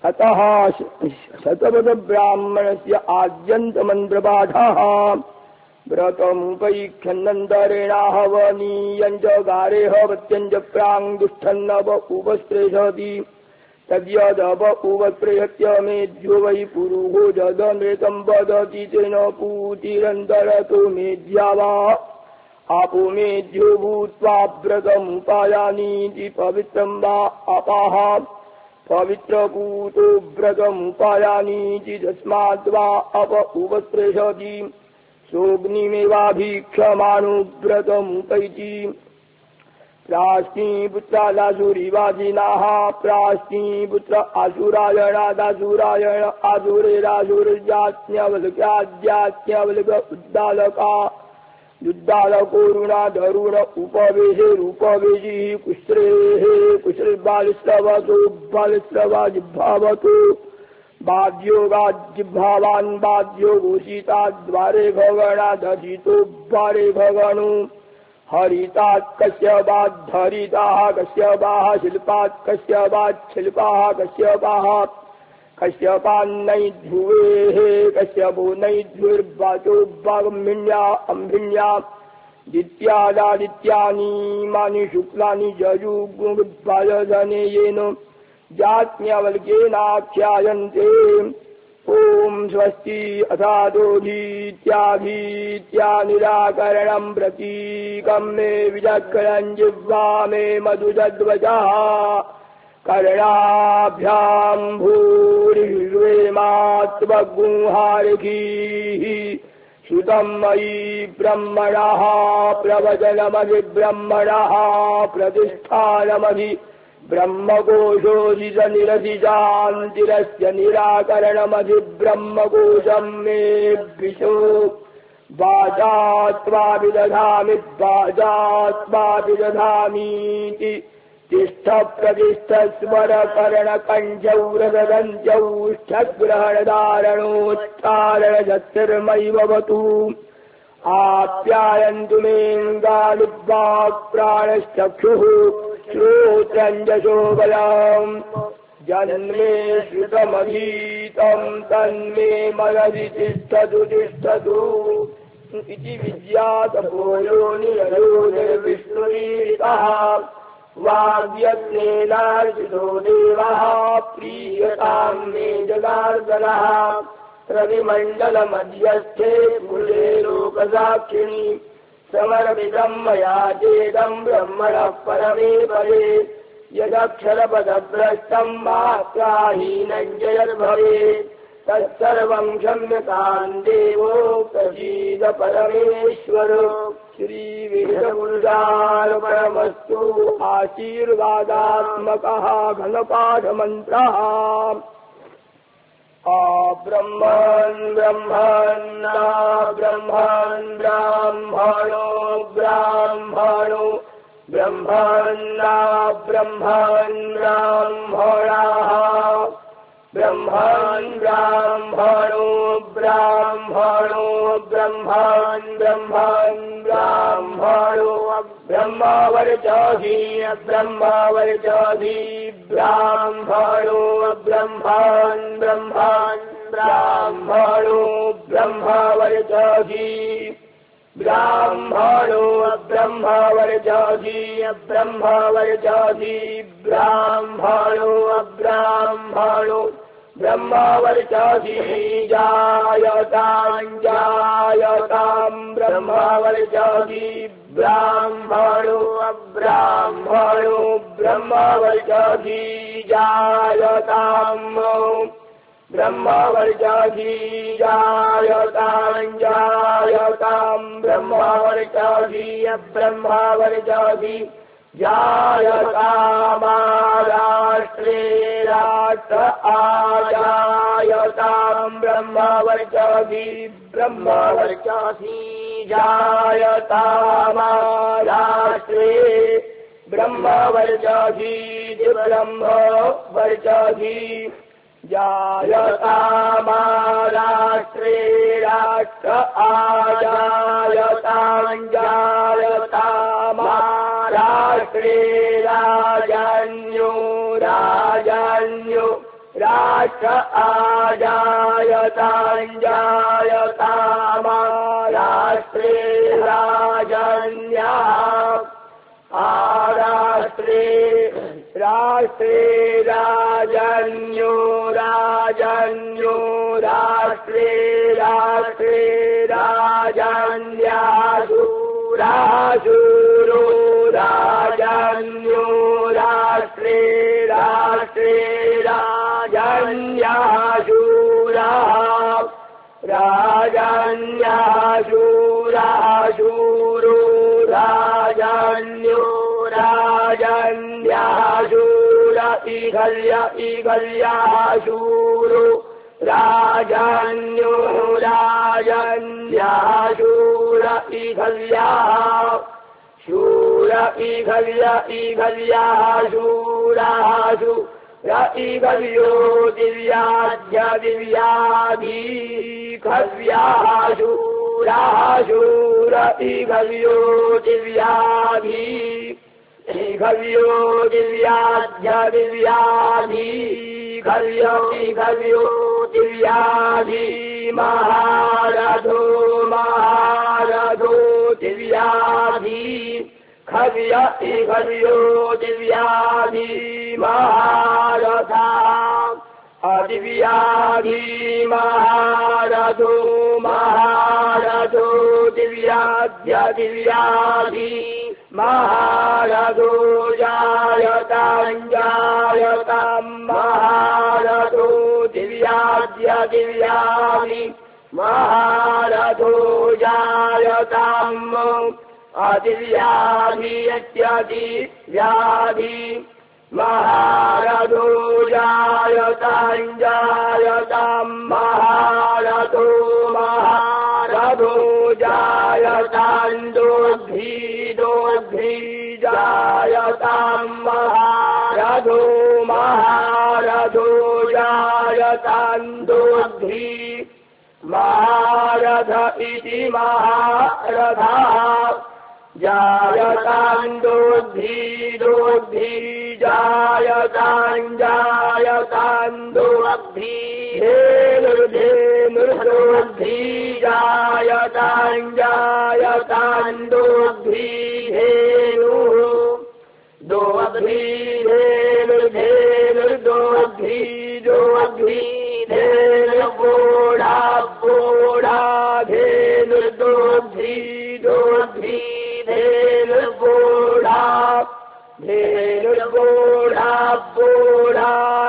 अतः शतपथ ब्राह्मणस्य आद्यन्तमन्त्रपाठः व्रतमुपैक्षन्नन्तरेणाहवनीयञ्च गारेह प्रत्यञ्च प्राङ्गुष्ठन्नव उपस्पृशति तद्यदव उपस्पृहत्य मेध्यो वै पुरुषो जदमृतं वदति तेन पूतिरन्तरतो मेध्या वा आपो मेध्यो भूत्वा व्रतमुपायानीति पवित्रं वा अपाः पवित्रपूतो व्रतमुपायानीति तस्माद्वा अप उपस्पृशति सोऽग्निमेवाभीक्षमाणो व्रतमुपैति प्राश्नीपुत्रादासुरिवाजिनाः प्राश्नीपुत्र आसुरायणादासुरायण आसुरेरासुरजाज्ञवल्क्याज्ञवल्क उद्दालका युद्धालकोरुणाधरुण उपवेशेरुपवेशिः कुश्रेः कुश्रबालिश्रवतो बालिश्रवा जिह्वावतो बाध्योगाज्जिह्वावान् बाध्यो घोषिताद्वारे भगणादधितो द्वारे भगणो हरितात् कश्यपाद्धरिताः कश्यपाः शिल्पात् कश्यपात् शिल्पाः कश्यपाः कश्यपान्नैध्रुवेः कश्यपो नैध्रुर्वाचो वागम्भिन्या अम्भिन्या दित्यादादित्यानि मानि शुक्लानि जयुग्मुद्वायधने येन जाज्ञवल्क्येनाख्यायन्ते ॐ स्वस्ति अथादोधीत्याधीत्या निराकरणं प्रतीकं मे विचक्रं जिह्वा मे मधुजद्वचः कर्णाभ्यां भूरिर्वेमात्मगुहारिकीः श्रुतं मयि ब्रह्मणः प्रवचनमधिब्रह्मणः प्रतिष्ठानमधि ब्रह्मकोशोऽधिज निरधिशान्तिरस्य निराकरणमधि ब्रह्मकोशं मे विशो वाचात्वापि दधामि वाचात्वापि दधामीति तिष्ठ प्रतिष्ठ स्वर कर्ण कण्ठौ रददञ्चौ ष्ठग्रहणधारणोच्चारण जतिर्मयि भवतु आप्यायन्तु मेऽङ्गानुवाक् प्राणश्चक्षुः श्रोत्रञ्जसो बलम् जन्मे श्रुतमधीतं तन्मे मनसि तिष्ठतु तिष्ठतु इति विद्यातपोयो निरयोनिर्विष्णुरीरितः वाग्यज्ञेनार्जितो देवः प्रीयतां मे जनार्दनः रविमण्डलमध्यस्थे कुले लोकसाक्षिणि समर्पितं मया चेदं ब्रह्मणः परमे परे यदक्षरपदभ्रष्टं मात्राहीनं च यद्भवेत् तत्सर्वं क्षम्यतां देवो प्रसीद परमेश्वर श्रीवेदपुरुषार्पणमस्तु आशीर्वादात्मकः घनपाठमन्त्रः ब्रह्मन् ब्रह्मन्ना ब्रह्मन् ब्राह्मणो ब्राह्मणो ब्रह्मन्ना ब्रह्मन् ब्राह्मणाः ब्रह्मन् ब्राह्मणो ब्राह्मणो ब्रह्मन् ब्रह्मन् ब्राह्मणो ब्रह्मवर्चहि ब्रह्मवर्चहि ब्राह्मणो ब्रह्मन् ब्रह्मन् ब्राह्मणो ब्रह्मवर्चहि ब्राह्मणो ब्रह्मवर्चहि ब्रह्मवर्चहि ब्राह्मणो ब्राह्मणो ब्रह्मवर्चहि जायतां जायतां ब्रह्मवर्चहि ब्राह्मणो ब्राह्मणो ब्रह्मवर्चहि जायतां ब्रह्मवर्चहि जायतां जायतां ब्रह्मवर्चहि ब्रह्मवर्चहि जायतामाराष्ट्रे राष्ट्र आजायतां ब्रह्मवर्चहि ब्रह्मवर्चहि जायतामाराष्ट्रे ब्रह्मवर्चहि ब्रह्मवर्चहि जायतामाराष्ट्रे राष्ट्र आजायतां जायतामाराष्ट्रे राजन्यो राजन्यो राष्ट्र आजायताञ्जायतामा राष्ट्रे राजन्याः आराष्ट्रे राष्ट्रे राजन्यो राजन्यो राष्ट्रे राष्ट्रे राजन्यासु राशूरो राजन्यो राष्ट्रे राष्ट्रे राजन्याशूराः राजन्याशूराशूरो राजन्यो राजन्याशूर इगल्याशूरो राजन्यो राजन्याशूर इगल्याः शूर इगल्याशूराशु इगल्यो दिव्याद्य दिव्याधी खव्याशूराशूर इगल्यो दिव्याधी इगल्यो दिव्याद्य दिव्याधी खव्यो इगल्यो दिव्याधी महारथो महारथो दिव्याधी खव्य इगल्यो दिव्याधी महारथा अदिव्याधी महारथो महारथो दिव्याद्य दिव्याधी महारथो जायताञ्जायताम् महारथो दिव्याद्य दिव्याधी महारथो जायताम् अदिव्याधी यत्यदिव्याधी महारथो जायताञ्जायताम् महारथो महारथो जायतान्दोद्धी दोद्धी जायताम् महारथो महारथो जायतान्दोद्धी महारथ इति महारथः जायतान्दोद्धी दोद्धी जायताञ्जायतान्दोद्धी धेनुर्धेनुर्दोद्धी जायताञ्जायतान्दोद्धी धेनुः दोद्धी धेनुर्धेनुर्दोद्धी दोद्धी धेनुर्गोढा गोढा धेनुर्दोद्धी दोद्धी धेनुर्गोढा धेनुर्गोढा गोढा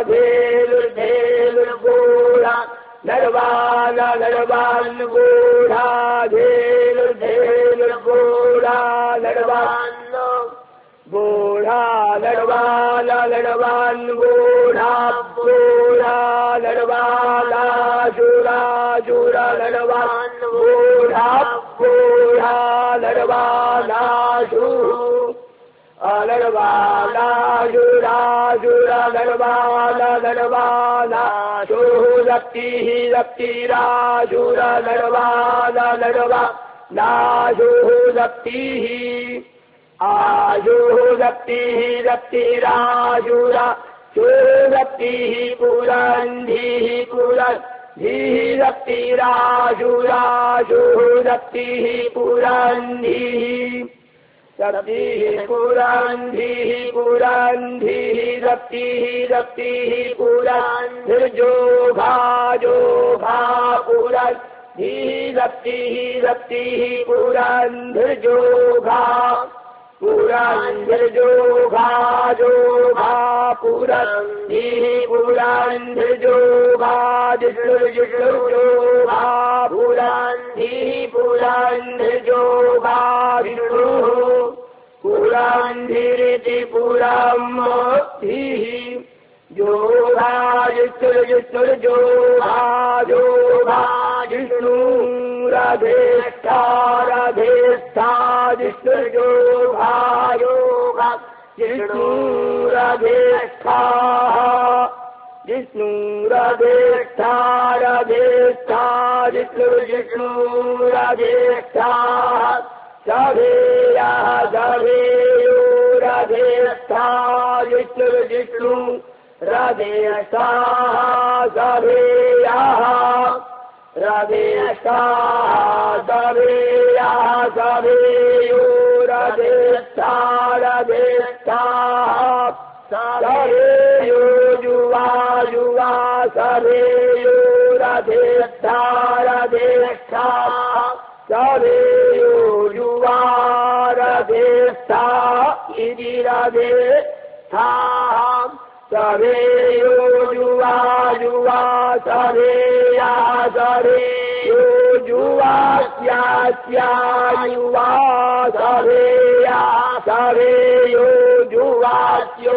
धेनुर्धेनुर्गोढा नरवान नरवान गोढा धेनुर्धेनुर्गोढा नरवान गोढा नरवान नरवान गोढा गोढा नरवानाशुराशुर नरवान गोढा गोढा नरवानाशु अनर्वानाशुराशुर नरवान नरवानाशुः रक्तिः रक्तिराशुर नरवान नरवानाशुः रक्तिः आशुः रक्तिः रक्तिराशुर शूरक्तिः पुरन्धिः पुरन्धिः रक्तिराशुराशुः रक्तिः पुरन्धिः रक्तिः पुरन्धिः पुरन्धिः रक्तिः रक्तिः पुरन्धिर्जोघा जोघा पुरन्धिः रक्तिः रक्तिः पुरन्धिर्जोघा पुरन्धिर्जोघा जोघा पुरन्धिः पुरन्धिर्जोघा जिष्णुर्जिष्णुर्जोघा पुरन्धिः पुरन्धिर्जोघा विष्णुः पुरन्धिरिति पुरन्धिः जोघा जिष्णुर्जिष्णुर्जोघा जोघा जिष्णु रधेष्ठा रधेष्ठा जिष्णुर्जोघा योगा जिष्णुरधेष्ठा जिष्णुरधेष्ठा रधेष्ठा जिष्णुरधेष्ठा सभेयः सभेयो रधेष्ठा जिष्णु रथेष्ठाः सभेयाः रथेष्ठाः सभेयाः सभेयो रथेष्ठाः सभेयो युवा युवा सभेयो रथेष्ठाः सभेयो युवा रथेष्ठाः इति रथेष्ठाः सभेयो युवा युवा सभेयाः सभेयो युवास्या युवा सभेयाः सभेयो युवास्यो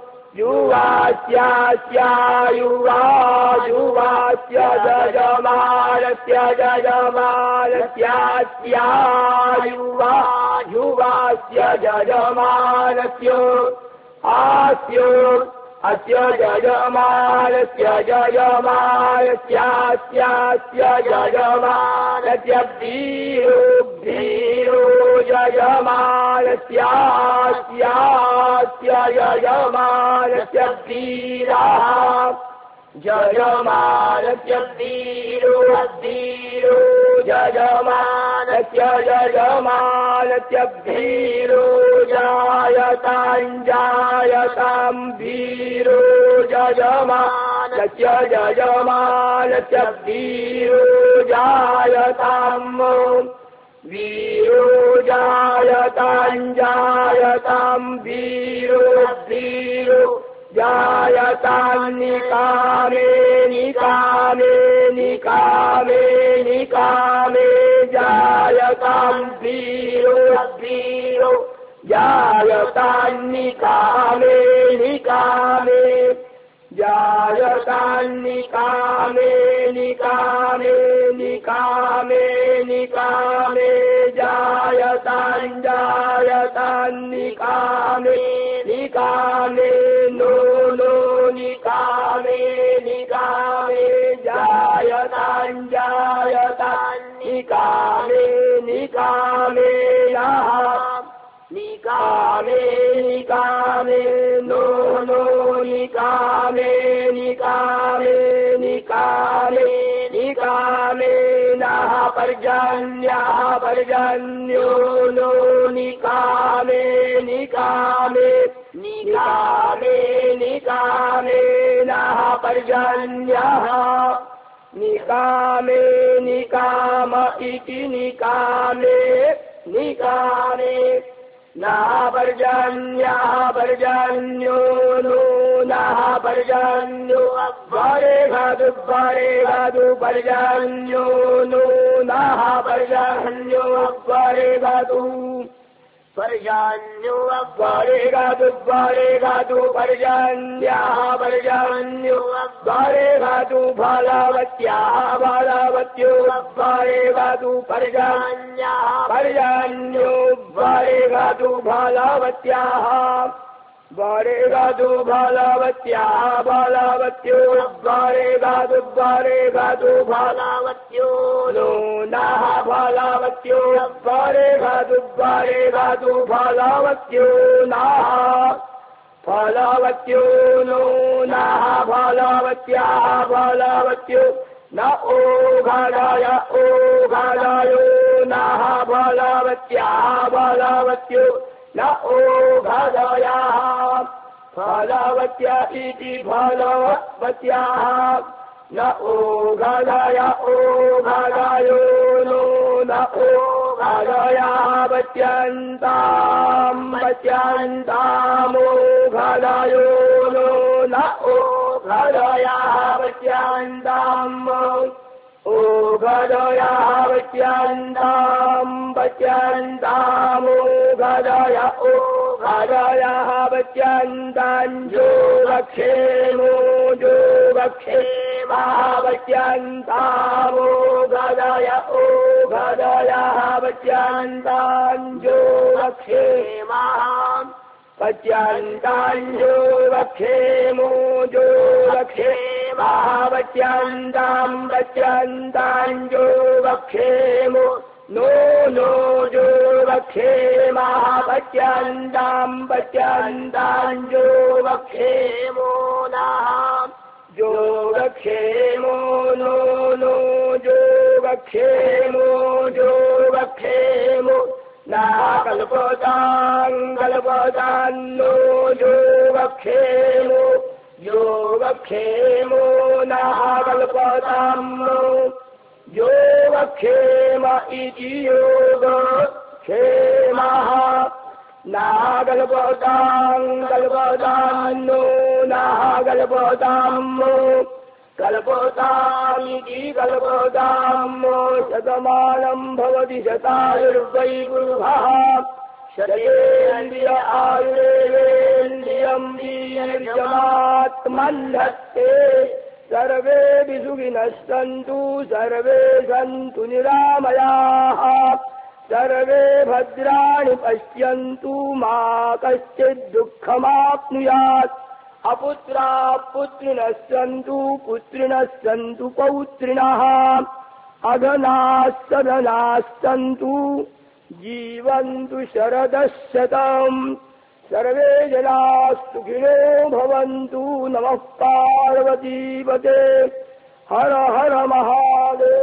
युवास्या युवा युवास्य यजमानस्य यजमानस्या युवा युवास्य यजमानस्य आस्यो अस्य यजमानस्य यजमानस्यास्य यजमानस्य धीरो धीरो यजमानस्यास्य यजमानस्य धीराः यजमानस्य धीरो धीरो यजमानस्य यजमानस्य धीरो जायतां धीरो यजमानस्य यजमानस्य धीरो जायतां वीरो जायतां वीरो धीरो जायतां निकामे निकामे निकामे निकामे जायतां धीरो धीरो जायतां निकामे निकामे जायतां निकामे निकामे निकामे निकामे जायतां निकामे निकामे नो नो निकामे निकामे जायतां निकामे निकामे याः निकामे निकामे नो नो निकामे निकामे निकामे निकामे नः पर्जन्यो नो निकामे निकामे निकामे निकामे नः पर्जन्यः निकामे निकाम इति निकामे निकामे नः पर्जन्यो नो नः पर्जन्यो अब्बरे घातु पर्जन्यो नो नः पर्जन्यो अब्बरे घातु पर्जन्यो अब्बरे घातु पर्जन्यः पर्जन्यो अब्बरे घातु फलवत्याः फलवत्यो अब्बरे घातु पर्जन्यः पर्जन्यो अब्बरे घातु फलवत्याः बरे गादु फलवत्याः फलवत्यो अब्बरे गादु फलवत्यो नो नः फलवत्यो अब्बरे गादु फलवत्यो नः फलवत्यो नो नः फलवत्याः फलवत्यो न ओघादयो नः फलवत्याः फलवत्यो न ओघादयाः फलवत्या इति फलवत्याः न ओघादयो नो न ओघादयाः वच्यन्तामोघादयो नो न ओघादयाः वच्यन्ताम् ओघादयाः वच्यन्तामोघादय ओघादयाः वच्यन्ताञ्जो वक्षेमो जो वक्षेमः वच्यन्तामोघादय ओघादयाः वच्यन्ताञ्जो वक्षेमः वच्यन्ताञ्जो वक्षेमो जो वक्षेमः वच्यन्ताञ्जो वक्षेमो नो जो वक्षेमः पच्यन्ताम् जो वक्षेमो नः जो वक्षेमो नो जो वक्षेमो ना कल्पतान्नो जो वक्षेमो नः कल्पताम् यो वक्षेम इति योगक्षेमः नागल्पतान्नो नागल्पताम् कल्पतामिति कल्पताम् शतमानम् भवति शतायुर्वै पुरुषः शतेन्द्रिय आयुरेन्द्रियम् वीर्यमात्मन्धत्ते सर्वे सुखिनः सन्तु सर्वे सन्तु निरामयाः सर्वे भद्राणि पश्यन्तु मा कश्चित् दुःखमाप्नुयात् अपुत्राः पुत्रिणः सन्तु पौत्रिणः अधनाः सधनाः सन्तु जीवन्तु शरदः शतम् सर्वे जनाः सुखिनो भवन्तु नमः पार्वतीपते हर हर महादेव।